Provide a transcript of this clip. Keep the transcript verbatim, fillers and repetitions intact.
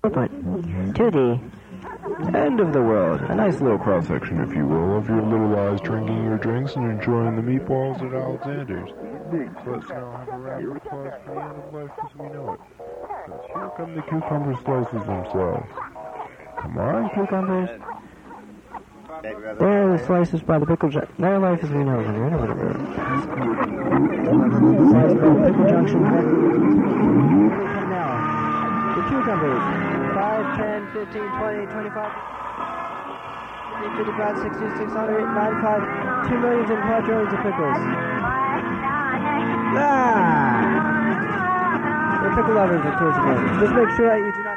But to the end of the world. A nice little cross-section, if you will, of your little eyes drinking your drinks and enjoying the meatballs at Alexander's. So let's now have a round of applause for the end of life as we know it. Because here come the cucumber slices themselves. Come on, cucumbers. there are the slices by the pickle junction. Their life as we know it. Right over there. Slices by the pickle junction. Now, the cucumbers. five, ten, fifteen, twenty, twenty-five, fifty-five, sixty, six hundred, ninety-five, two millions and quadrillions of pickles. Ah! The pickle lovers are towards the end. Just make sure that you do not